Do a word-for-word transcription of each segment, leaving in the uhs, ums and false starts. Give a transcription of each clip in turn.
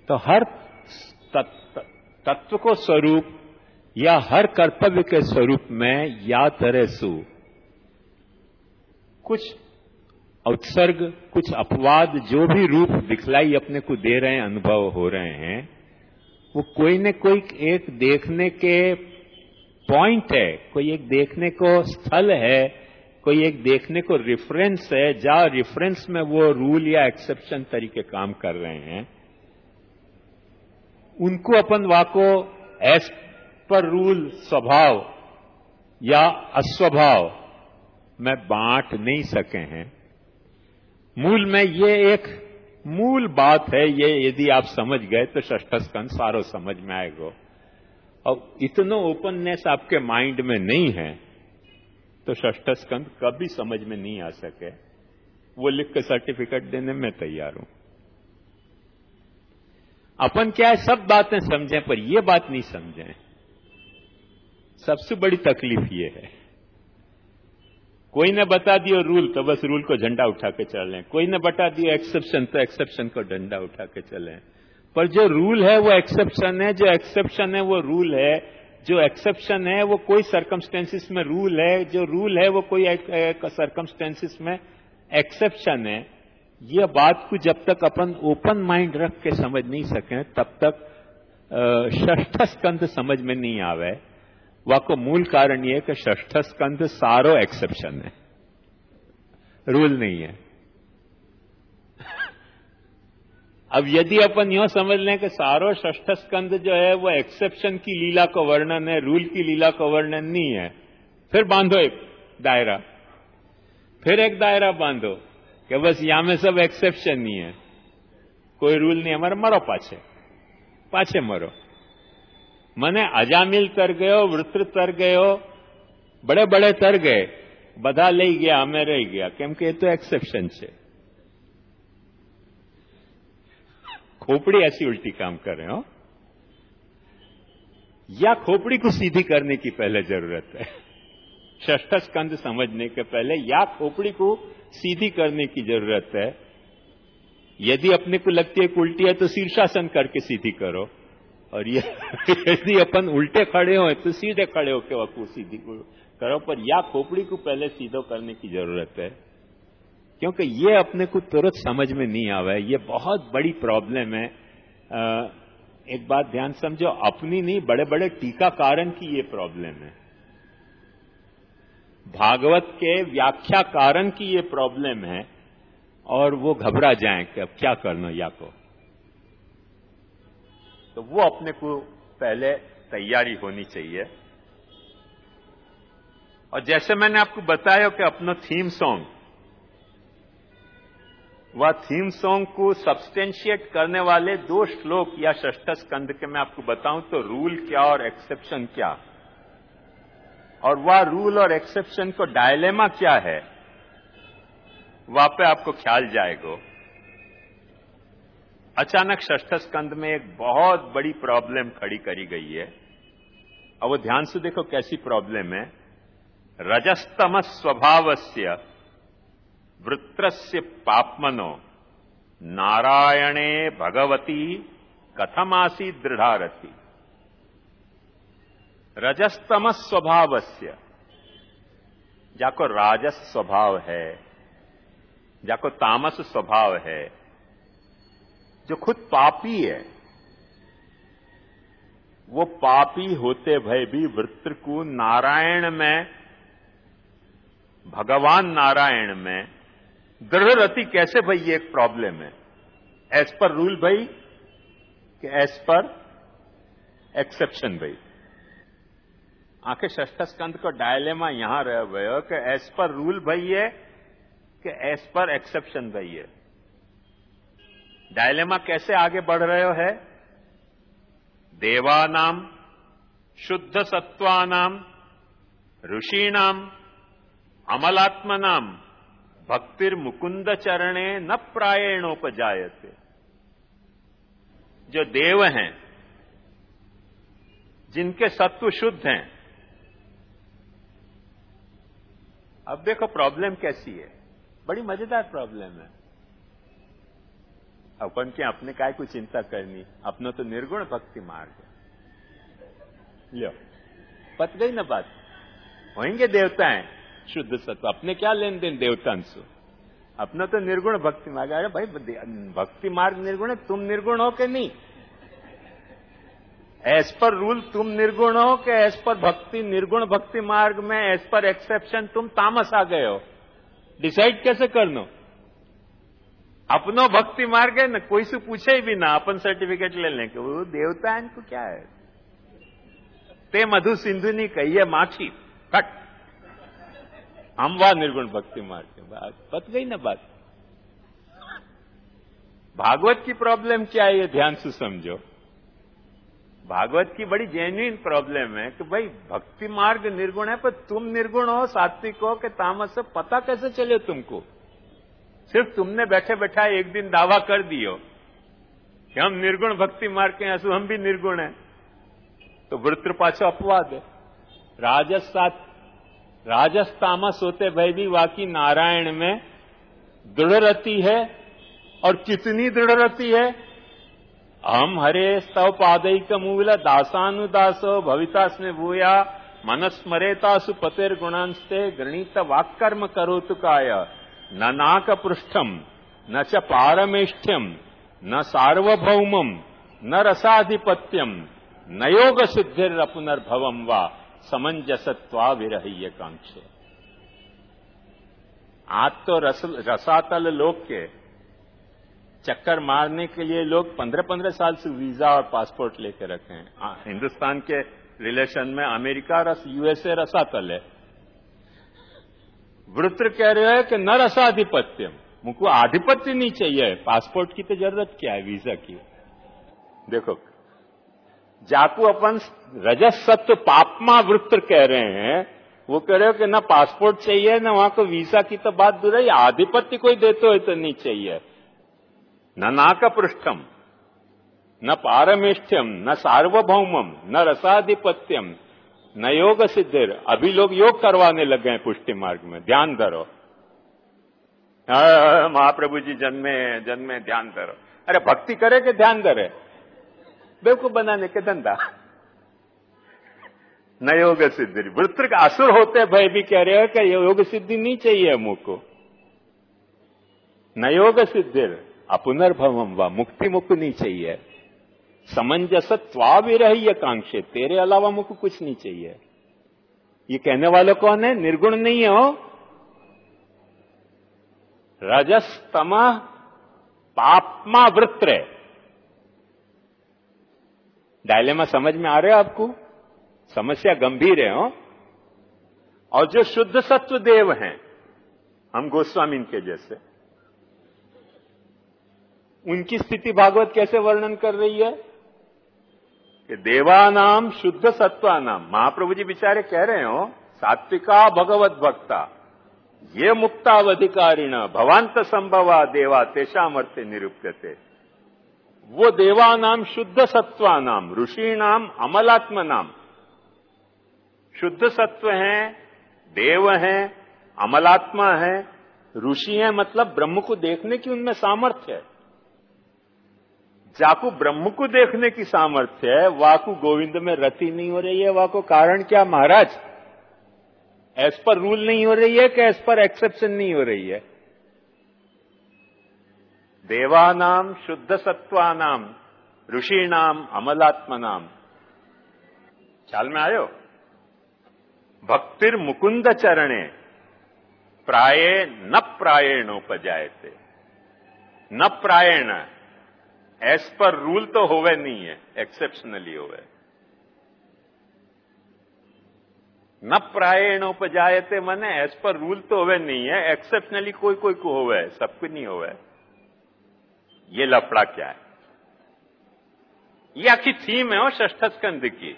तो हर तत्व को स्वरूप या हर कर्तव्य के स्वरूप में या तरह सु कुछ उत्सर्ग, कुछ अपवाद, जो भी रूप दिखलाई अपने को दे रहे हैं, अनुभव हो रहे हैं, वो कोई न कोई एक देखने के पॉइंट है, कोई एक देखने को स्थल है, कोई एक देखने को रेफरेंस है, जहां रेफरेंस में वो रूल या एक्सेप्शन तरीके काम कर रहे हैं। उनको अपन वाको एज पर रूल स्वभाव या अस्वभाव में बांट नहीं सके हैं। मूल में ये एक मूल बात है, ये यदि आप समझ गए तो षष्ठ स्कंध सारो समझ में आएगा। और इतना ओपननेस आपके माइंड में नहीं है तो षष्ठ स्कंध कभी समझ में नहीं आ सके। वो लिख के सर्टिफिकेट देने में तैयार हूं। अपन क्या है, सब बातें समझें पर ये बात नहीं समझें। सबसे बड़ी तकलीफ ये है, कोई ने बता दियो रूल तो बस रूल को झंडा उठा के चलें, कोई ने बता दियो एक्सेप्शन तो एक्सेप्शन को झंडा उठा के चलें। पर जो रूल है वो एक्सेप्शन है, जो एक्सेप्शन है वो रूल है, जो एक्सेप्शन है वो कोई सर्कमस्टेंसेस में रूल है, जो रूल है वो कोई सर्कमस्टेंसेस में एक्सेप्शन है। ये बात को जब तक अपन ओपन माइंड रख के समझ नहीं सके तब तक षष्ठ स्कंध समझ में नहीं आवे। वाको मूल कारण यह है कि षष्ठ स्कंध सारो एक्सेप्शन है, रूल नहीं है। अब यदि अपन यूं समझ लें कि सारो षष्ठ स्कंध जो है वो एक्सेप्शन की लीला को वर्णन है, रूल की लीला को वर्णन नहीं है, फिर बांधो एक दायरा, फिर एक दायरा बांधो कि बस यहां में सब एक्सेप्शन नहीं है, कोई रूल नहीं, हमारे मरो पाछे पाछे मरो। मने अजामिल तर गयो, वृत्र तर गयो, बड़े बड़े तर गए, बधा लई गया, हमें रही गया, केम के तो एक्सेप्शन छे। खोपड़ी ऐसी उल्टी काम कर रहे हो, या खोपड़ी को सीधी करने की पहले जरूरत है। षष्ठ स्कंध समझने के पहले या खोपड़ी को सीधी करने की जरूरत है। यदि अपने को लगती है कि उल्टी है तो शीर्षासन करके सीधी करो, और यदि अपन उल्टे खड़े हो तो सीधे खड़े होकर वकू सीधी करो, पर या खोपड़ी को पहले सीधो करने की जरूरत है, क्योंकि ये अपने को तुरंत समझ में नहीं आवे। ये बहुत बड़ी प्रॉब्लम है। आ, एक बात ध्यान समझो, अपनी नहीं, बड़े बड़े टीकाकारन की ये प्रॉब्लम है, भागवत के व्याख्याकारन की ये प्रॉब्लम है, और वो घबरा जाएं कि अब क्या करना या को। तो वो अपने को पहले तैयारी होनी चाहिए। और जैसे मैंने आपको बताया कि अपना थीम सॉन्ग, वह थीम सॉन्ग को सब्सटेंशिएट करने वाले दो श्लोक या षष्ठ स्कंध के मैं आपको बताऊं तो रूल क्या और एक्सेप्शन क्या, और वह रूल और एक्सेप्शन को डायलेमा क्या है, वहां पे आपको ख्याल जाएगा। अचानक षष्ठ स्कंध में एक बहुत बड़ी प्रॉब्लम खड़ी करी गई है, और वो ध्यान से देखो कैसी प्रॉब्लम है। रजस्तम स्वभावस्य वृत्रस्य पाप्मनो नारायणे भगवती कथमासी दृढ़ारति। रजस्तम स्वभावस्य, जाको राजस स्वभाव है, जाको तामस स्वभाव है, जो खुद पापी है, वो पापी होते भय भी वृत्र को नारायण में, भगवान नारायण में दृढ़ रति कैसे भाई, ये एक प्रॉब्लम है। एज पर रूल भाई कि एज पर एक्सेप्शन भाई। आखिर षष्ठ स्कंध को डायलेमा यहां रह गए कि एज पर रूल भाई है कि एज पर एक्सेप्शन भाई है। डायलेमा कैसे आगे बढ़ रहे हो है? देवानाम, शुद्ध सत्वानाम, ऋषीणाम, अमलात्मनाम भक्तिर मुकुंद चरणे न प्रायणोपजायते। जो देव हैं, जिनके सत्व शुद्ध हैं। अब देखो प्रॉब्लम कैसी है, बड़ी मजेदार प्रॉब्लम है। अपन के अपने काय को चिंता करनी, अपनो तो निर्गुण भक्ति मार्ग है। लो पत गई ना बात। होंगे देवता हैं शुद्ध सत्व, अपने क्या लेन देन देवतान से, अपना तो निर्गुण भक्ति मार्ग। अरे भाई भक्ति मार्ग निर्गुण है, तुम निर्गुण हो कि नहीं? एज पर रूल तुम निर्गुण हो कि एज पर भक्ति निर्गुण भक्ति मार्ग में एज पर एक्सेप्शन तुम तामस आ गए हो? डिसाइड कैसे करना? अपनो भक्ति मार्ग है ना, कोई से पूछे ही भी ना, अपन सर्टिफिकेट ले लें कि वो देवता है, इनको क्या है? ते मधु सिंधु नहीं कहिए माखी कट, हम वह निर्गुण भक्ति मार्ग के बात पत गई ना बात। भागवत की प्रॉब्लम क्या है ये ध्यान से समझो। भागवत की बड़ी जेन्युइन प्रॉब्लम है कि भाई भक्ति मार्ग निर्गुण है, पर तुम निर्गुण हो, सात्विक हो कि तामस से, पता कैसे चले तुमको? सिर्फ तुमने बैठे बैठा एक दिन दावा कर दियो कि हम निर्गुण भक्ति मार्ग के हैं, हम भी निर्गुण हैं, तो वृत्र पाछो अपवाद है। राजस सात राजस तामस होते भाई भी वाकी नारायण में दृढ़ रति है, और कितनी दृढ़ रति है। हम हरे स्तव पादैक मूल दासानुदासो भवितास्मे भूया मनस्मरेतासु पतेर गुणांस्ते गृणीत वाक्कर्म करोतु काय न नाक पृष्ठम न च पारमेष्ठ्यम न सार्वभौमम न रसाधिपत्यम न योग सिद्धिर पुनर्भवम वा समंजसत्वा विरह्य कांक्षे। आज तो रस, रसातल लोक के चक्कर मारने के लिए लोग पंद्रह पंद्रह साल से वीजा और पासपोर्ट लेके रखे हैं। हिंदुस्तान के रिलेशन में अमेरिका रस यूएसए रसातल है। वृत्र कह रहे हैं कि न रसाधिपत्यम, मुझको आधिपत्य नहीं चाहिए, पासपोर्ट की तो जरूरत क्या है वीजा की। देखो जाकू अपन रजस सत्व पापमा वृत्र कह रहे हैं, वो कह रहे हो कि न पासपोर्ट चाहिए न वहां को वीजा की तो बात दूर है, आधिपत्य कोई देते हो तो नहीं चाहिए। न नाक पृष्ठम न पारमेष्ठ्यम न सार्वभौमम न रसाधिपत्यम न योग सिद्धिर। अभी लोग योग करवाने लग गए पुष्टि मार्ग में, ध्यान धरो। महाप्रभु जी जन्मे जन्मे ध्यान धरो। अरे भक्ति करे कि ध्यान धरे? बेवकूफ बनाने के धंधा। न योग सिद्धि, वृत्र का असुर होते भय भी कह रहे हो कि योग सिद्धि नहीं चाहिए मुझको। न योग सिद्धिर अपुनर्भवम व मुक्ति मुक्ति नहीं चाहिए। समंजसत्वा विरह्य कांक्षे, तेरे अलावा मुझको कुछ नहीं चाहिए। ये कहने वाले कौन है? निर्गुण नहीं हो, रजस तमः पापमा वृत्र। डायलेमा समझ में आ रहे हो आपको? समस्या गंभीर है हो। और जो शुद्ध सत्व देव हैं, हम गोस्वामी के जैसे, उनकी स्थिति भागवत कैसे वर्णन कर रही है कि देवानाम शुद्ध सत्वानाम। महाप्रभु जी बेचारे कह रहे हो सात्विका भगवत भक्ता ये मुक्तावधिकारिण भवांत संभवा देवा तेषामर्थे निरूप्यते। वो देवानाम शुद्ध सत्वानाम ऋषिणाम अमलात्म नाम। शुद्ध सत्व हैं, देव हैं, अमलात्मा है, ऋषि हैं, मतलब ब्रह्म को देखने की उनमें सामर्थ्य है। जाकू ब्रह्म को देखने की सामर्थ्य है, वाकू गोविंद में रति नहीं हो रही है। वाको कारण क्या महाराज? एज पर रूल नहीं हो रही है कि एज पर एक्सेप्शन नहीं हो रही है? देवानाम शुद्ध सत्वानाम ऋषिणाम अमलात्मनाम। ख्याल में आयो? भक्तिर मुकुंद चरणे प्राये न प्रायेणोपजायते। न प्रायण एज पर रूल तो होवे नहीं है, एक्सेप्शनली होवे। न प्रायेणोपजायते माने एज पर रूल तो होवे नहीं है, एक्सेप्शनली कोई कोई को होवे, सबको नहीं होवे। ये लफड़ा क्या है? ये आखिर थीम है वो षष्ठ स्कंद की।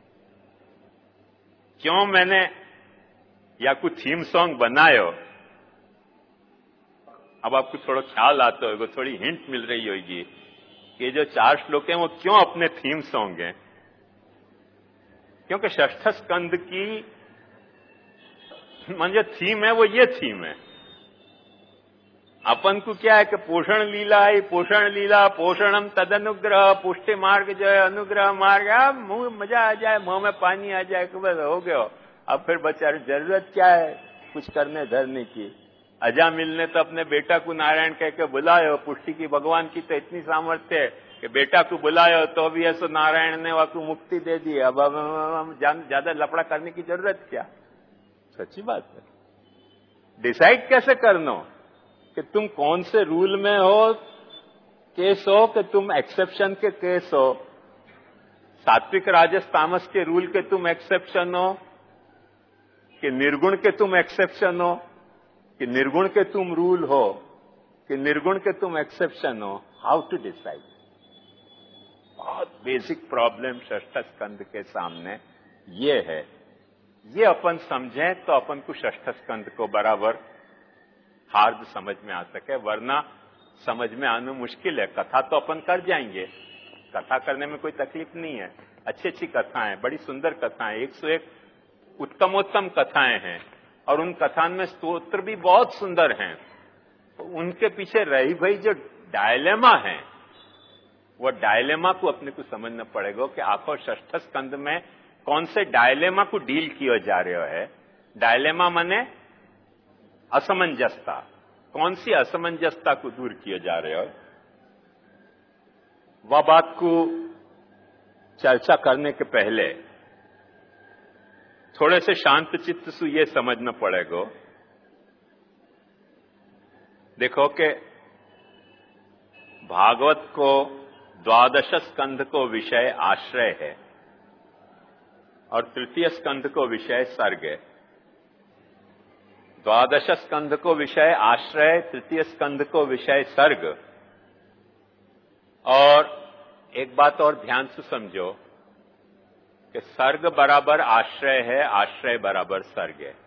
क्यों मैंने या कुछ थीम सॉन्ग बनायो, अब आपको थोड़ा ख्याल आता होगा, थोड़ी हिंट मिल रही होगी कि जो चार श्लोक हैं वो क्यों अपने थीम सॉन्ग हैं। क्योंकि षष्ठ स्कंद की मन जो थीम है वो ये थीम है अपन को क्या है कि पोषण लीला है, पोषण लीला, पोषणम तदनुग्रह, पुष्टि मार्ग जो है अनुग्रह मार्ग, अब मुंह मजा आ जाए, मुंह में पानी आ जाए कि बस हो गया। अब फिर बेचारे जरूरत क्या है कुछ करने धरने की। अजामिल ने तो अपने बेटा को नारायण कह के बुलायो, पुष्टि की भगवान की तो इतनी सामर्थ्य है कि बेटा को बुलायो तो भी ऐसा नारायण ने वाकू मुक्ति दे दी। अब हम ज्यादा लफड़ा करने की जरूरत क्या। सच्ची बात है। डिसाइड कैसे करना कि तुम कौन से रूल में हो, केस हो कि तुम एक्सेप्शन के केस हो, सात्विक राजस तामस के रूल के तुम एक्सेप्शन हो कि निर्गुण के तुम एक्सेप्शन हो, कि निर्गुण के तुम रूल हो, कि निर्गुण के तुम एक्सेप्शन हो। How to decide. बहुत बेसिक प्रॉब्लम षष्ठ स्कंद के सामने ये है। ये अपन समझें तो अपन को षष्ठ स्कंद को बराबर हार्द समझ में आ सके, वरना समझ में आना मुश्किल है। कथा तो अपन कर जाएंगे, कथा करने में कोई तकलीफ नहीं है। अच्छी अच्छी कथाएं, बड़ी सुंदर कथाएं, एक सौ एक उत्तमोत्तम कथाएं हैं और उन कथाओं में स्तोत्र भी बहुत सुंदर हैं। तो उनके पीछे रही भाई जो डायलेमा है, वो डायलेमा को अपने को समझना पड़ेगा कि आखिर षष्ठ स्कंद में कौन से डायलेमा को डील किया जा रहा है। डायलेमा माने असमंजसता, कौन सी असमंजसता को दूर किया जा रहा है, वह बात को चर्चा करने के पहले थोड़े से शांत चित्त से ये समझना पड़ेगा। देखो कि भागवत को द्वादश स्कंध को विषय आश्रय है और तृतीय स्कंध को विषय सर्ग है। द्वादश स्कंध को विषय आश्रय, तृतीय स्कंध को विषय सर्ग। और एक बात और ध्यान से समझो कि सर्ग बराबर आश्रय है, आश्रय बराबर सर्ग है।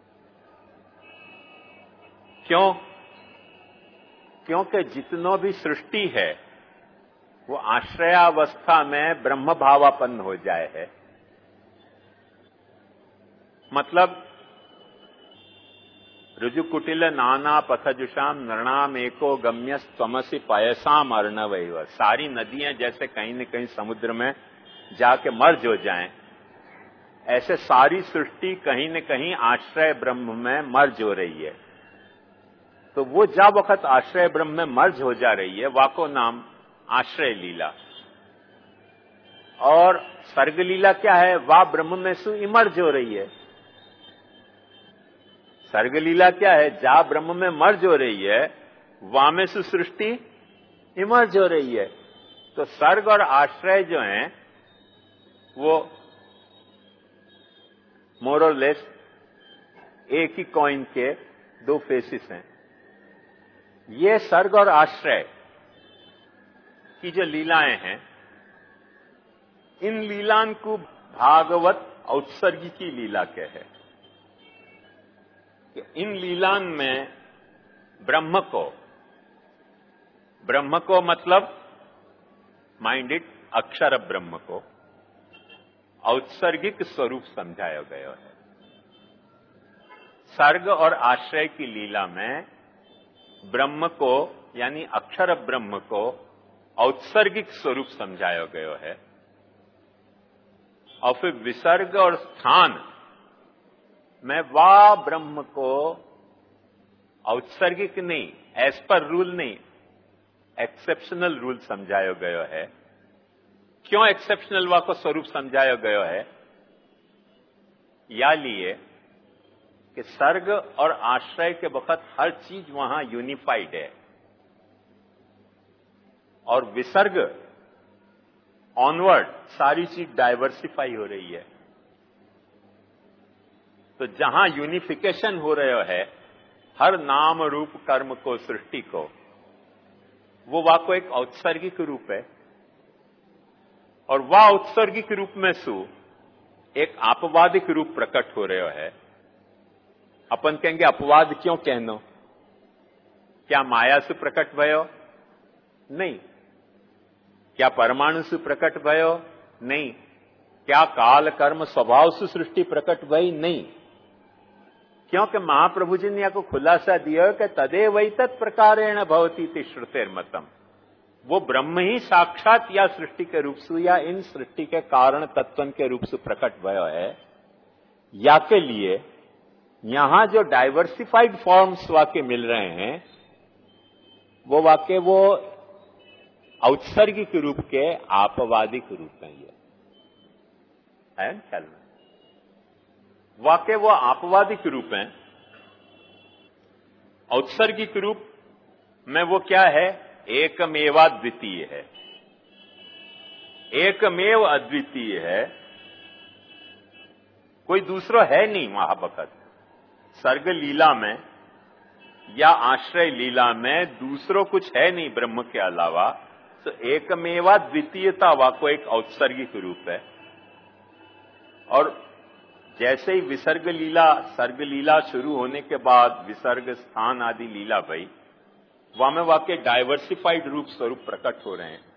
क्यों? क्योंकि जितनो भी सृष्टि है वो आश्रयावस्था में ब्रह्म भावापन्न हो जाए है। मतलब ऋजु कुटिल नाना पथजुषाम नृणाम एको गम्य स्वमसी पयसाम अर्णवैव। सारी नदियां जैसे कहीं न कहीं समुद्र में जाके मर्ज हो जाएं, ऐसे सारी सृष्टि कहीं न कहीं आश्रय ब्रह्म में मर्ज हो रही है। तो वो जब वक्त आश्रय ब्रह्म में मर्ज हो जा रही है, वाको नाम आश्रय लीला। और सर्ग लीला क्या है? वाह ब्रह्म में सु इमर्ज हो रही है। सर्ग लीला क्या है? जा ब्रह्म में मर्ज हो रही है, वहां में सु सृष्टि इमर्ज हो रही है। तो सर्ग और आश्रय जो हैं वो मोर और लेस एक ही कॉइन के दो फेसिस हैं। ये सर्ग और आश्रय की जो लीलाएं हैं, इन लीलाओं को भागवत औत्सर्गिकी लीला के है कि इन लीलाओं में ब्रह्म को, ब्रह्म को मतलब माइंडेड अक्षर ब्रह्म को औत्सर्गिक स्वरूप समझाया गया है। सर्ग और आश्रय की लीला में ब्रह्म को यानी अक्षर ब्रह्म को औत्सर्गिक स्वरूप समझाया गया है और फिर विसर्ग और स्थान में वा ब्रह्म को औत्सर्गिक नहीं, एज पर रूल नहीं, एक्सेप्शनल रूल समझाया गया है। क्यों एक्सेप्शनल वा को स्वरूप समझाया गया है? या लिए कि सर्ग और आश्रय के वक्त हर चीज वहां यूनिफाइड है और विसर्ग ऑनवर्ड सारी चीज डाइवर्सिफाई हो रही है। तो जहां यूनिफिकेशन हो रहा है हर नाम रूप कर्म को, सृष्टि को, वो वा को एक औत्सर्गिक रूप है और वह औत्सर्गिक रूप में सु एक अपवादिक रूप प्रकट हो रहा है। अपन कहेंगे अपवाद क्यों कहनो? क्या माया से प्रकट भयो? नहीं। क्या परमाणु से प्रकट भयो? नहीं। क्या काल कर्म स्वभाव से सृष्टि प्रकट भई? नहीं। क्योंकि महाप्रभु जी ने आपको खुलासा दिया कि तदेव तत् प्रकारेण भवती इति श्रुतेर्मतम। वो ब्रह्म ही साक्षात या सृष्टि के रूप से या इन सृष्टि के कारण तत्व के रूप से प्रकट भयो है, या के लिए यहां जो डाइवर्सिफाइड फॉर्म्स वाक्य मिल रहे हैं वो वाक्य वो औत्सर्गिक रूप के आपवादिक रूप हैं। ये है ख्याल में वाक्य वो आपवादिक रूप हैं। औत्सर्गिक रूप में वो क्या है? एकमेवा द्वितीय है, एकमेव अद्वितीय है, कोई दूसरा है नहीं महाभक्त। सर्ग लीला में या आश्रय लीला में दूसरो कुछ है नहीं ब्रह्म के अलावा। तो एकमेवा द्वितीयता वाको एक औत्सर्गिक रूप है। और जैसे ही विसर्ग लीला सर्ग लीला शुरू होने के बाद विसर्ग स्थान आदि लीला भई, वहां में वाकई डाइवर्सिफाइड रूप स्वरूप प्रकट हो रहे हैं।